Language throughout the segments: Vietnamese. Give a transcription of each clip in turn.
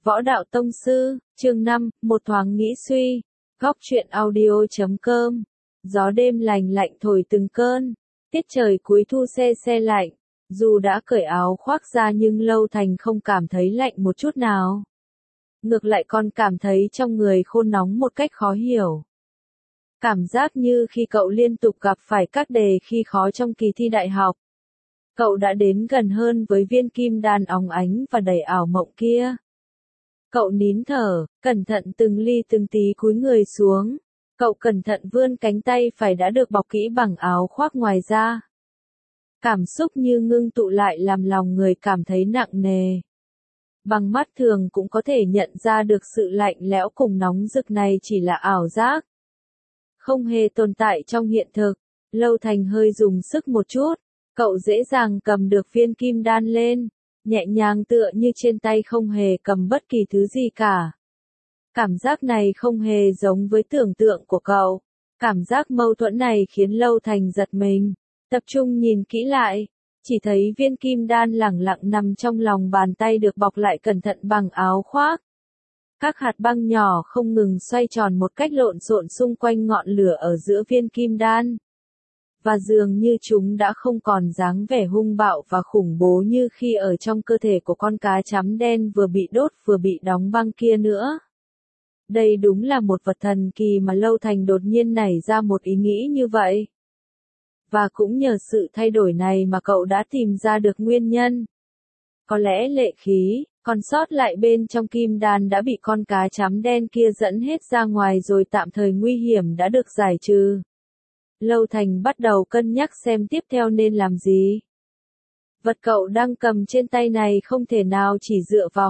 Võ Đạo Tông Sư, chương 5, một thoáng nghĩ suy, góc truyện audio.com, gió đêm lành lạnh thổi từng cơn, tiết trời cuối thu se se lạnh, dù đã cởi áo khoác ra nhưng Lâu Thành không cảm thấy lạnh một chút nào. Ngược lại còn cảm thấy trong người khô nóng một cách khó hiểu. Cảm giác như khi cậu liên tục gặp phải các đề khi khó trong kỳ thi đại học. Cậu đã đến gần hơn với viên kim đan óng ánh và đầy ảo mộng kia. Cậu nín thở, cẩn thận từng ly từng tí cúi người xuống. Cậu cẩn thận vươn cánh tay phải đã được bọc kỹ bằng áo khoác ngoài ra. Cảm xúc như ngưng tụ lại làm lòng người cảm thấy nặng nề. Bằng mắt thường cũng có thể nhận ra được sự lạnh lẽo cùng nóng rực này chỉ là ảo giác. Không hề tồn tại trong hiện thực. Lâu Thành hơi dùng sức một chút. Cậu dễ dàng cầm được viên kim đan lên. Nhẹ nhàng tựa như trên tay không hề cầm bất kỳ thứ gì cả. Cảm giác này không hề giống với tưởng tượng của cậu. Cảm giác mâu thuẫn này khiến Lâu Thành giật mình. Tập trung nhìn kỹ lại. Chỉ thấy viên kim đan lẳng lặng nằm trong lòng bàn tay được bọc lại cẩn thận bằng áo khoác. Các hạt băng nhỏ không ngừng xoay tròn một cách lộn xộn xung quanh ngọn lửa ở giữa viên kim đan. Và dường như chúng đã không còn dáng vẻ hung bạo và khủng bố như khi ở trong cơ thể của con cá chấm đen vừa bị đốt vừa bị đóng băng kia nữa. Đây đúng là một vật thần kỳ mà Lâu Thành đột nhiên nảy ra một ý nghĩ như vậy. Và cũng nhờ sự thay đổi này mà cậu đã tìm ra được nguyên nhân. Có lẽ lệ khí, còn sót lại bên trong kim đan đã bị con cá chấm đen kia dẫn hết ra ngoài rồi tạm thời nguy hiểm đã được giải trừ. Lâu Thành bắt đầu cân nhắc xem tiếp theo nên làm gì. Vật cậu đang cầm trên tay này không thể nào chỉ dựa vào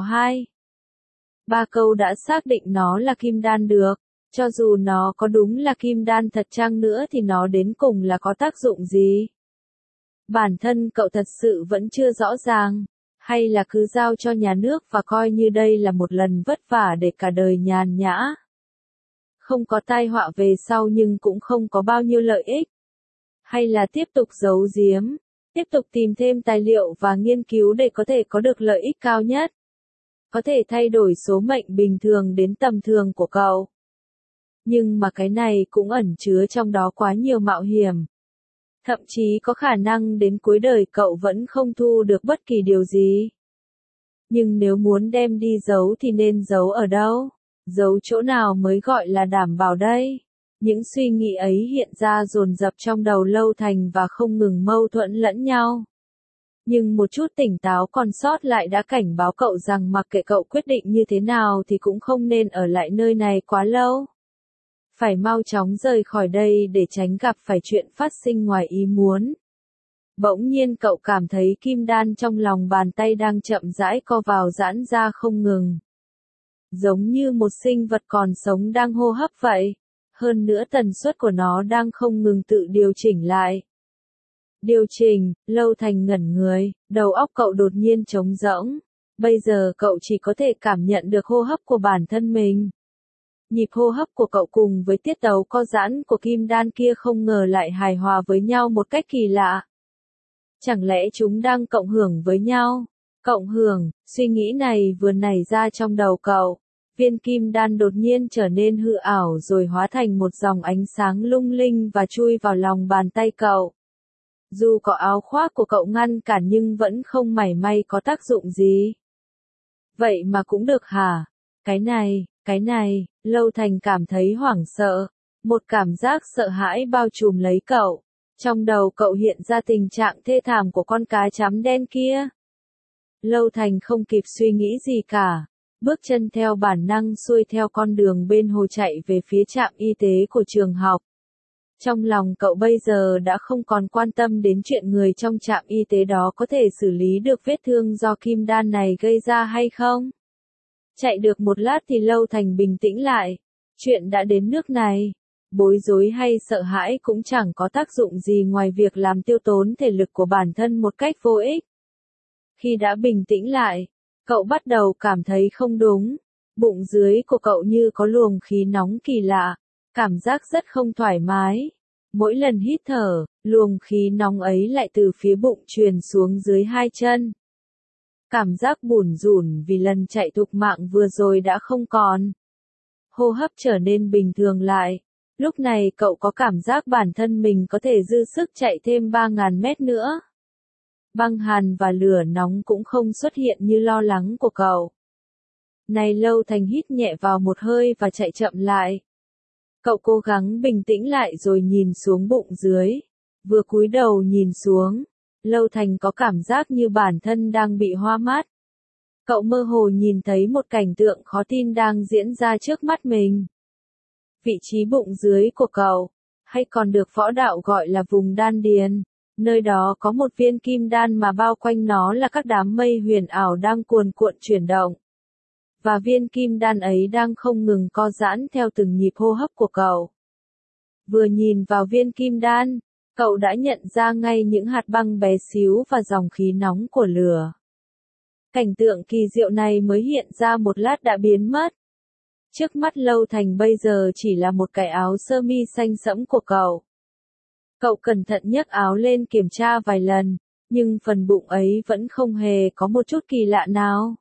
2-3 câu đã xác định nó là kim đan được. Cho dù nó có đúng là kim đan thật chăng nữa thì nó đến cùng là có tác dụng gì? Bản thân cậu thật sự vẫn chưa rõ ràng. Hay là cứ giao cho nhà nước và coi như đây là một lần vất vả để cả đời nhàn nhã. Không có tai họa về sau nhưng cũng không có bao nhiêu lợi ích. Hay là tiếp tục giấu giếm, tiếp tục tìm thêm tài liệu và nghiên cứu để có thể có được lợi ích cao nhất. Có thể thay đổi số mệnh bình thường đến tầm thường của cậu. Nhưng mà cái này cũng ẩn chứa trong đó quá nhiều mạo hiểm. Thậm chí có khả năng đến cuối đời cậu vẫn không thu được bất kỳ điều gì. Nhưng nếu muốn đem đi giấu thì nên giấu ở đâu? Giấu chỗ nào mới gọi là đảm bảo đây? Những suy nghĩ ấy hiện ra dồn dập trong đầu Lâu Thành và không ngừng mâu thuẫn lẫn nhau. Nhưng một chút tỉnh táo còn sót lại đã cảnh báo cậu rằng mặc kệ cậu quyết định như thế nào thì cũng không nên ở lại nơi này quá lâu. Phải mau chóng rời khỏi đây để tránh gặp phải chuyện phát sinh ngoài ý muốn. Bỗng nhiên cậu cảm thấy kim đan trong lòng bàn tay đang chậm rãi co vào giãn ra không ngừng. Giống như một sinh vật còn sống đang hô hấp vậy. Hơn nữa tần suất của nó đang không ngừng tự điều chỉnh lại. Điều chỉnh, Lâu Thành ngẩn người, đầu óc cậu đột nhiên trống rỗng. Bây giờ cậu chỉ có thể cảm nhận được hô hấp của bản thân mình. Nhịp hô hấp của cậu cùng với tiết tấu co giãn của kim đan kia không ngờ lại hài hòa với nhau một cách kỳ lạ. Chẳng lẽ chúng đang cộng hưởng với nhau? Cộng hưởng, suy nghĩ này vừa nảy ra trong đầu cậu. Viên kim đan đột nhiên trở nên hư ảo rồi hóa thành một dòng ánh sáng lung linh và chui vào lòng bàn tay cậu. Dù có áo khoác của cậu ngăn cản nhưng vẫn không mảy may có tác dụng gì. Vậy mà cũng được hả? Cái này, Lâu Thành cảm thấy hoảng sợ. Một cảm giác sợ hãi bao trùm lấy cậu. Trong đầu cậu hiện ra tình trạng thê thảm của con cá chấm đen kia. Lâu Thành không kịp suy nghĩ gì cả. Bước chân theo bản năng xuôi theo con đường bên hồ chạy về phía trạm y tế của trường học. Trong lòng cậu bây giờ đã không còn quan tâm đến chuyện người trong trạm y tế đó có thể xử lý được vết thương do kim đan này gây ra hay không. Chạy được một lát thì Lâu Thành bình tĩnh lại. Chuyện đã đến nước này. Bối rối hay sợ hãi cũng chẳng có tác dụng gì ngoài việc làm tiêu tốn thể lực của bản thân một cách vô ích. Khi đã bình tĩnh lại, cậu bắt đầu cảm thấy không đúng. Bụng dưới của cậu như có luồng khí nóng kỳ lạ. Cảm giác rất không thoải mái. Mỗi lần hít thở, luồng khí nóng ấy lại từ phía bụng truyền xuống dưới hai chân. Cảm giác bủn rủn vì lần chạy thục mạng vừa rồi đã không còn. Hô hấp trở nên bình thường lại. Lúc này cậu có cảm giác bản thân mình có thể dư sức chạy thêm 3.000 mét nữa. Băng hàn và lửa nóng cũng không xuất hiện như lo lắng của cậu. Này Lâu Thành hít nhẹ vào một hơi và chạy chậm lại. Cậu cố gắng bình tĩnh lại rồi nhìn xuống bụng dưới. Vừa cúi đầu nhìn xuống, Lâu Thành có cảm giác như bản thân đang bị hoa mắt. Cậu mơ hồ nhìn thấy một cảnh tượng khó tin đang diễn ra trước mắt mình. Vị trí bụng dưới của cậu, hay còn được võ đạo gọi là vùng đan điền, nơi đó có một viên kim đan mà bao quanh nó là các đám mây huyền ảo đang cuồn cuộn chuyển động. Và viên kim đan ấy đang không ngừng co giãn theo từng nhịp hô hấp của cậu. Vừa nhìn vào viên kim đan, cậu đã nhận ra ngay những hạt băng bé xíu và dòng khí nóng của lửa. Cảnh tượng kỳ diệu này mới hiện ra một lát đã biến mất. Trước mắt Lâu Thành bây giờ chỉ là một cái áo sơ mi xanh sẫm của cậu. Cậu cẩn thận nhấc áo lên kiểm tra vài lần, nhưng phần bụng ấy vẫn không hề có một chút kỳ lạ nào.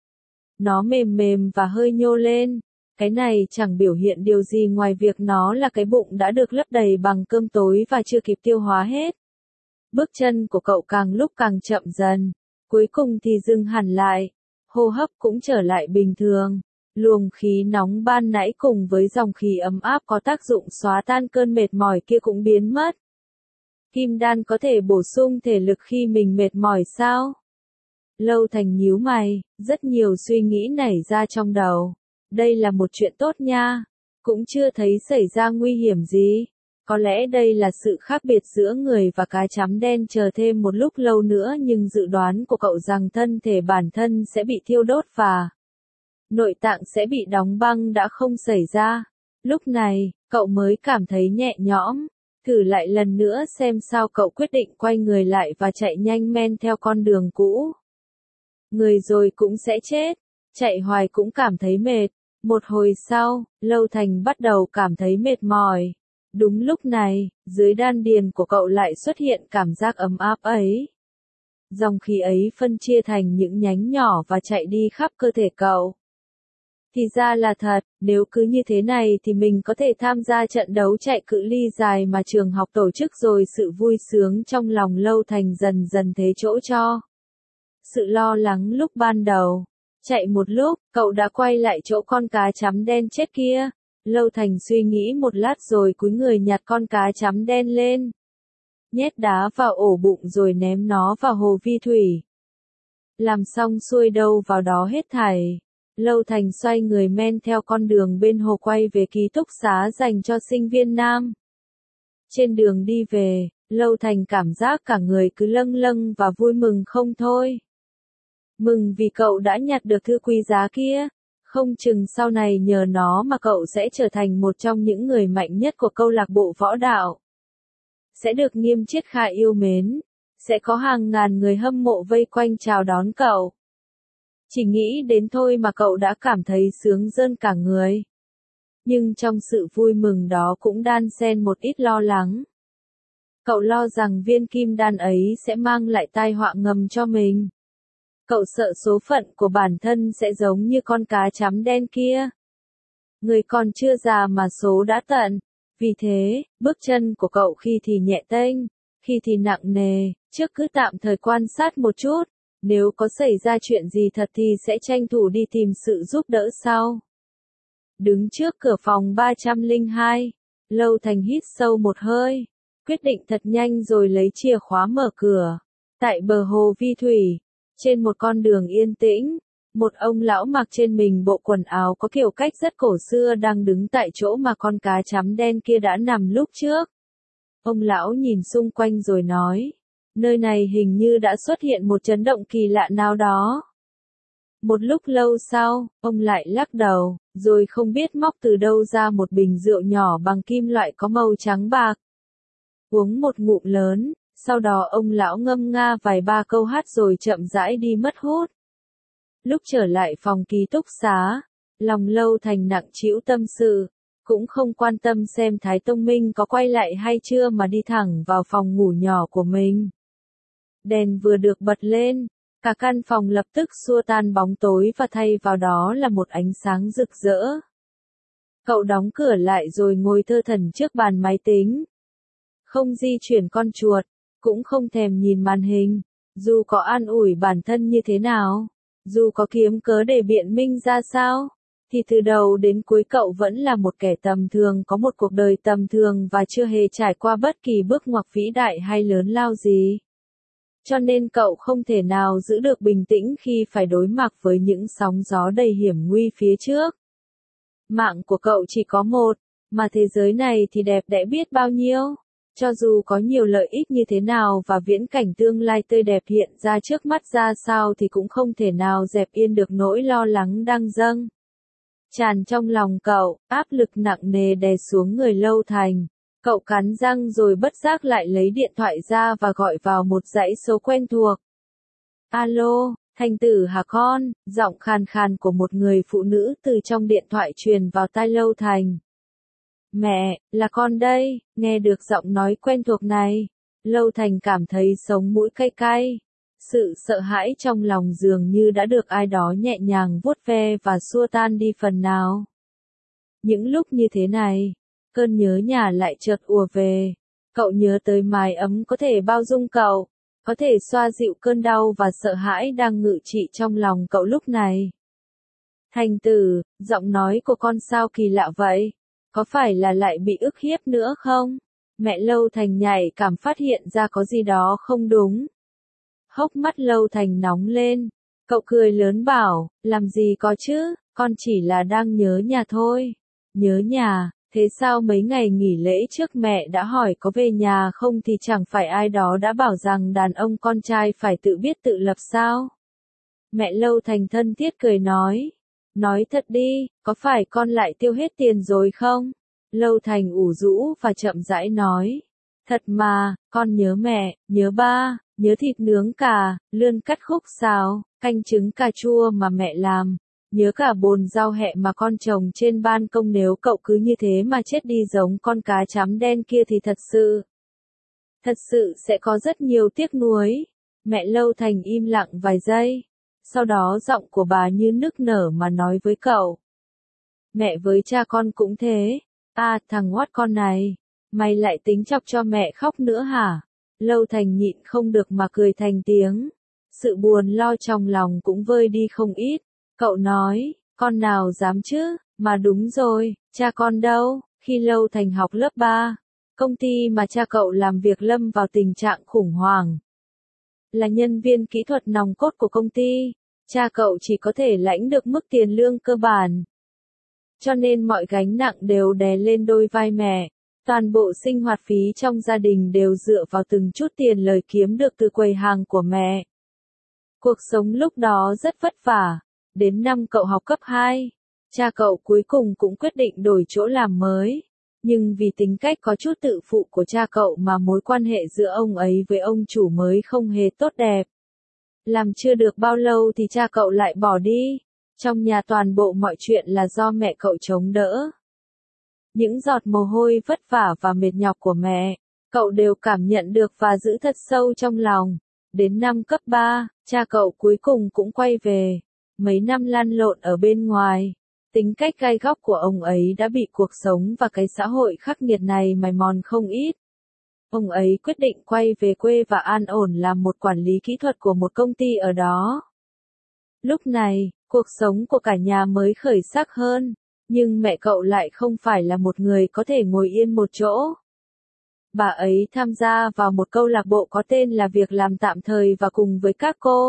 Nó mềm mềm và hơi nhô lên. Cái này chẳng biểu hiện điều gì ngoài việc nó là cái bụng đã được lấp đầy bằng cơm tối và chưa kịp tiêu hóa hết. Bước chân của cậu càng lúc càng chậm dần, cuối cùng thì dừng hẳn lại, hô hấp cũng trở lại bình thường. Luồng khí nóng ban nãy cùng với dòng khí ấm áp có tác dụng xóa tan cơn mệt mỏi kia cũng biến mất. Kim đan có thể bổ sung thể lực khi mình mệt mỏi sao? Lâu Thành nhíu mày, rất nhiều suy nghĩ nảy ra trong đầu. Đây là một chuyện tốt nha, cũng chưa thấy xảy ra nguy hiểm gì. Có lẽ đây là sự khác biệt giữa người và cá chấm đen, chờ thêm một lúc lâu nữa, nhưng dự đoán của cậu rằng thân thể bản thân sẽ bị thiêu đốt và nội tạng sẽ bị đóng băng đã không xảy ra. Lúc này, cậu mới cảm thấy nhẹ nhõm. Thử lại lần nữa xem sao, cậu quyết định quay người lại và chạy nhanh men theo con đường cũ. Người rồi cũng sẽ chết, chạy hoài cũng cảm thấy mệt. Một hồi sau, Lâu Thành bắt đầu cảm thấy mệt mỏi. Đúng lúc này, dưới đan điền của cậu lại xuất hiện cảm giác ấm áp ấy. Dòng khí ấy phân chia thành những nhánh nhỏ và chạy đi khắp cơ thể cậu. Thì ra là thật, nếu cứ như thế này thì mình có thể tham gia trận đấu chạy cự ly dài mà trường học tổ chức rồi. Sự vui sướng trong lòng Lâu Thành dần dần thế chỗ cho sự lo lắng lúc ban đầu. Chạy một lúc, cậu đã quay lại chỗ con cá chấm đen chết kia. Lâu Thành suy nghĩ một lát rồi cúi người nhặt con cá chấm đen lên. Nhét đá vào ổ bụng rồi ném nó vào hồ vi thủy. Làm xong xuôi đâu vào đó hết thảy. Lâu Thành xoay người men theo con đường bên hồ quay về ký túc xá dành cho sinh viên nam. Trên đường đi về, Lâu Thành cảm giác cả người cứ lâng lâng và vui mừng không thôi. Mừng vì cậu đã nhặt được thứ quý giá kia. Không chừng sau này nhờ nó mà cậu sẽ trở thành một trong những người mạnh nhất của câu lạc bộ võ đạo. Sẽ được Nghiêm Triết Khai yêu mến. Sẽ có hàng ngàn người hâm mộ vây quanh chào đón cậu. Chỉ nghĩ đến thôi mà cậu đã cảm thấy sướng rơn cả người. Nhưng trong sự vui mừng đó cũng đan xen một ít lo lắng. Cậu lo rằng viên kim đan ấy sẽ mang lại tai họa ngầm cho mình. Cậu sợ số phận của bản thân sẽ giống như con cá chấm đen kia. Người còn chưa già mà số đã tận. Vì thế, bước chân của cậu khi thì nhẹ tênh, khi thì nặng nề, trước cứ tạm thời quan sát một chút. Nếu có xảy ra chuyện gì thật thì sẽ tranh thủ đi tìm sự giúp đỡ sau. Đứng trước cửa phòng 302, Lâu Thành hít sâu một hơi, quyết định thật nhanh rồi lấy chìa khóa mở cửa. Tại bờ hồ vi thủy, trên một con đường yên tĩnh, một ông lão mặc trên mình bộ quần áo có kiểu cách rất cổ xưa đang đứng tại chỗ mà con cá chấm đen kia đã nằm lúc trước. Ông lão nhìn xung quanh rồi nói, nơi này hình như đã xuất hiện một chấn động kỳ lạ nào đó. Một lúc lâu sau, ông lại lắc đầu, rồi không biết móc từ đâu ra một bình rượu nhỏ bằng kim loại có màu trắng bạc. Uống một ngụm lớn, sau đó ông lão ngâm nga vài ba câu hát rồi chậm rãi đi mất hút. Lúc trở lại phòng ký túc xá, lòng Lâu Thành nặng trĩu tâm sự, cũng không quan tâm xem Thái Tông Minh có quay lại hay chưa mà đi thẳng vào phòng ngủ nhỏ của mình. Đèn vừa được bật lên, Cả căn phòng lập tức xua tan bóng tối và thay vào đó là một ánh sáng rực rỡ. Cậu đóng cửa lại rồi ngồi thơ thẩn trước bàn máy tính. Không di chuyển con chuột, cũng không thèm nhìn màn hình. Dù có an ủi bản thân như thế nào, dù có kiếm cớ để biện minh ra sao, thì từ đầu đến cuối cậu vẫn là một kẻ tầm thường, có một cuộc đời tầm thường và chưa hề trải qua bất kỳ bước ngoặt vĩ đại hay lớn lao gì. Cho nên cậu không thể nào giữ được bình tĩnh khi phải đối mặt với những sóng gió đầy hiểm nguy phía trước. Mạng của cậu chỉ có một, mà thế giới này thì đẹp đẽ biết bao nhiêu. Cho dù có nhiều lợi ích như thế nào và viễn cảnh tương lai tươi đẹp hiện ra trước mắt ra sao thì cũng không thể nào dẹp yên được nỗi lo lắng đang dâng tràn trong lòng cậu, áp lực nặng nề đè xuống người Lâu Thành. Cậu cắn răng rồi bất giác lại lấy điện thoại ra và gọi vào một dãy số quen thuộc. Alo, Thành Tử hả con? Giọng khàn khàn của một người phụ nữ từ trong điện thoại truyền vào tai Lâu Thành. Mẹ, là con đây. Nghe được giọng nói quen thuộc này, Lâu Thành cảm thấy sống mũi cay cay. Sự sợ hãi trong lòng dường như đã được ai đó nhẹ nhàng vuốt ve và xua tan đi phần nào. Những lúc như thế này, cơn nhớ nhà lại chợt ùa về. Cậu nhớ tới mái ấm có thể bao dung cậu, có thể xoa dịu cơn đau và sợ hãi đang ngự trị trong lòng cậu lúc này. Thành Tử, giọng nói của con sao kỳ lạ vậy? Có phải là lại bị ức hiếp nữa không? Mẹ Lâu Thành nhạy cảm phát hiện ra có gì đó không đúng. Hốc mắt Lâu Thành nóng lên. Cậu cười lớn bảo, làm gì có chứ, con chỉ là đang nhớ nhà thôi. Nhớ nhà, thế sao mấy ngày nghỉ lễ trước mẹ đã hỏi có về nhà không thì chẳng phải ai đó đã bảo rằng đàn ông con trai phải tự biết tự lập sao? Mẹ Lâu Thành thân thiết cười nói. Nói thật đi, có phải con lại tiêu hết tiền rồi không? Lâu Thành ủ rũ và chậm rãi nói. Thật mà, con nhớ mẹ, nhớ ba, nhớ thịt nướng cà, lươn cắt khúc xào, canh trứng cà chua mà mẹ làm. Nhớ cả bồn rau hẹ mà con trồng trên ban công, nếu cậu cứ như thế mà chết đi giống con cá chấm đen kia thì thật sự sẽ có rất nhiều tiếc nuối. Mẹ Lâu Thành im lặng vài giây. Sau đó giọng của bà như nức nở mà nói với cậu. Mẹ với cha con cũng thế. À, thằng ngoắt con này, mày lại tính chọc cho mẹ khóc nữa hả? Lâu Thành nhịn không được mà cười thành tiếng. Sự buồn lo trong lòng cũng vơi đi không ít. Cậu nói, con nào dám chứ, mà đúng rồi, cha con đâu? Khi Lâu Thành học lớp 3, công ty mà cha cậu làm việc lâm vào tình trạng khủng hoảng. Là nhân viên kỹ thuật nòng cốt của công ty, cha cậu chỉ có thể lãnh được mức tiền lương cơ bản. Cho nên mọi gánh nặng đều đè lên đôi vai mẹ. Toàn bộ sinh hoạt phí trong gia đình đều dựa vào từng chút tiền lời kiếm được từ quầy hàng của mẹ. Cuộc sống lúc đó rất vất vả. Đến năm cậu học cấp 2, cha cậu cuối cùng cũng quyết định đổi chỗ làm mới. Nhưng vì tính cách có chút tự phụ của cha cậu mà mối quan hệ giữa ông ấy với ông chủ mới không hề tốt đẹp. Làm chưa được bao lâu thì cha cậu lại bỏ đi. Trong nhà toàn bộ mọi chuyện là do mẹ cậu chống đỡ. Những giọt mồ hôi vất vả và mệt nhọc của mẹ, cậu đều cảm nhận được và giữ thật sâu trong lòng. Đến năm cấp 3, cha cậu cuối cùng cũng quay về. Mấy năm lăn lộn ở bên ngoài, tính cách gai góc của ông ấy đã bị cuộc sống và cái xã hội khắc nghiệt này mài mòn không ít. Ông ấy quyết định quay về quê và an ổn làm một quản lý kỹ thuật của một công ty ở đó. Lúc này, cuộc sống của cả nhà mới khởi sắc hơn, nhưng mẹ cậu lại không phải là một người có thể ngồi yên một chỗ. Bà ấy tham gia vào một câu lạc bộ có tên là Việc làm tạm thời và cùng với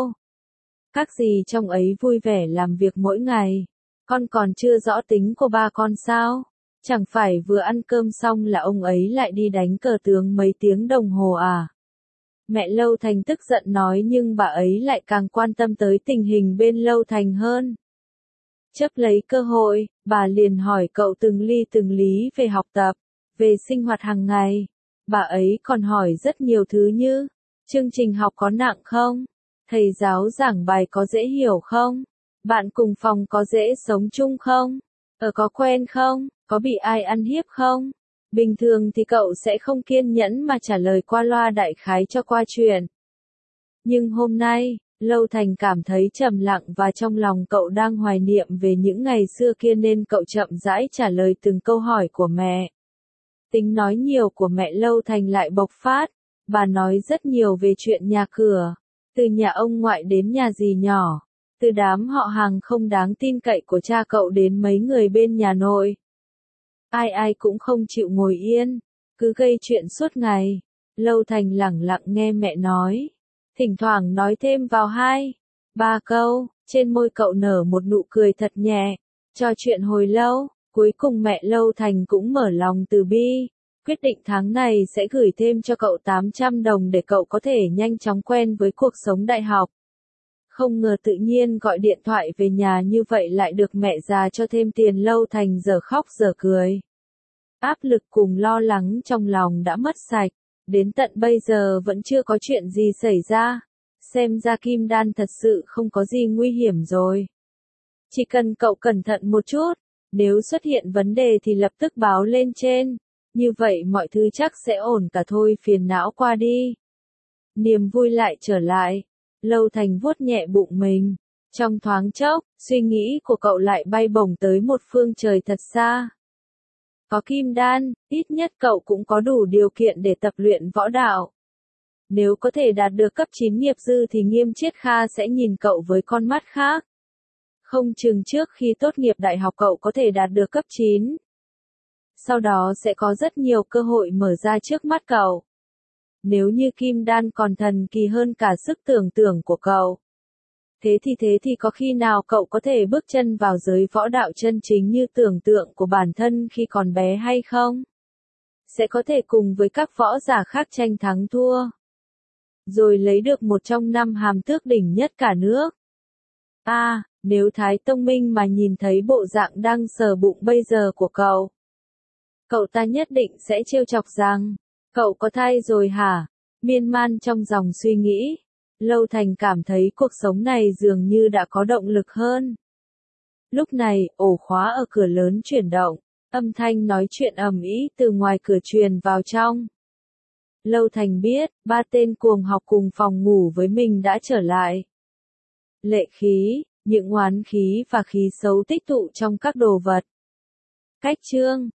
các dì trong ấy vui vẻ làm việc mỗi ngày. Con còn chưa rõ tính của ba con sao? Chẳng phải vừa ăn cơm xong là ông ấy lại đi đánh cờ tướng mấy tiếng đồng hồ à? Mẹ Lâu Thành tức giận nói, nhưng bà ấy lại càng quan tâm tới tình hình bên Lâu Thành hơn. Chấp lấy cơ hội, bà liền hỏi cậu từng lý về học tập, về sinh hoạt hàng ngày. Bà ấy còn hỏi rất nhiều thứ như, chương trình học có nặng không? Thầy giáo giảng bài có dễ hiểu không? Bạn cùng phòng có dễ sống chung không? Có quen không? Có bị ai ăn hiếp không? Bình thường thì cậu sẽ không kiên nhẫn mà trả lời qua loa đại khái cho qua chuyện. Nhưng hôm nay, Lâu Thành cảm thấy trầm lặng và trong lòng cậu đang hoài niệm về những ngày xưa kia nên cậu chậm rãi trả lời từng câu hỏi của mẹ. Tính nói nhiều của mẹ Lâu Thành lại bộc phát, bà nói rất nhiều về chuyện nhà cửa, từ nhà ông ngoại đến nhà dì nhỏ, từ đám họ hàng không đáng tin cậy của cha cậu đến mấy người bên nhà nội. Ai ai cũng không chịu ngồi yên, cứ gây chuyện suốt ngày. Lâu Thành lẳng lặng nghe mẹ nói, thỉnh thoảng nói thêm vào 2, 3 câu, trên môi cậu nở một nụ cười thật nhẹ. Trò chuyện hồi lâu, cuối cùng mẹ Lâu Thành cũng mở lòng từ bi, quyết định tháng này sẽ gửi thêm cho cậu 800 đồng để cậu có thể nhanh chóng quen với cuộc sống đại học. Không ngờ tự nhiên gọi điện thoại về nhà như vậy lại được mẹ già cho thêm tiền. Lâu Thành giờ khóc giờ cười. Áp lực cùng lo lắng trong lòng đã mất sạch, đến tận bây giờ vẫn chưa có chuyện gì xảy ra. Xem ra kim đan thật sự không có gì nguy hiểm rồi. Chỉ cần cậu cẩn thận một chút, nếu xuất hiện vấn đề thì lập tức báo lên trên, như vậy mọi thứ chắc sẽ ổn cả thôi. Phiền não qua đi, niềm vui lại trở lại. Lâu Thành vuốt nhẹ bụng mình, trong thoáng chốc, suy nghĩ của cậu lại bay bổng tới một phương trời thật xa. Có kim đan, ít nhất cậu cũng có đủ điều kiện để tập luyện võ đạo. Nếu có thể đạt được cấp 9 nghiệp dư thì Nghiêm Triết Kha sẽ nhìn cậu với con mắt khác. Không chừng trước khi tốt nghiệp đại học cậu có thể đạt được cấp 9. Sau đó sẽ có rất nhiều cơ hội mở ra trước mắt cậu. Nếu như kim đan còn thần kỳ hơn cả sức tưởng tượng của cậu. Thế thì có khi nào cậu có thể bước chân vào giới võ đạo chân chính như tưởng tượng của bản thân khi còn bé hay không? Sẽ có thể cùng với các võ giả khác tranh thắng thua, rồi lấy được một trong 5 hàm tước đỉnh nhất cả nước. Nếu Thái Tông Minh mà nhìn thấy bộ dạng đang sờ bụng bây giờ của cậu ta nhất định sẽ trêu chọc rằng, cậu có thai rồi hả? Miên man trong dòng suy nghĩ, Lâu Thành cảm thấy cuộc sống này dường như đã có động lực hơn. Lúc này, ổ khóa ở cửa lớn chuyển động, âm thanh nói chuyện ầm ĩ từ ngoài cửa truyền vào trong. Lâu Thành biết, 3 tên cuồng học cùng phòng ngủ với mình đã trở lại. Lệ khí, những oán khí và khí xấu tích tụ trong các đồ vật. Cách chương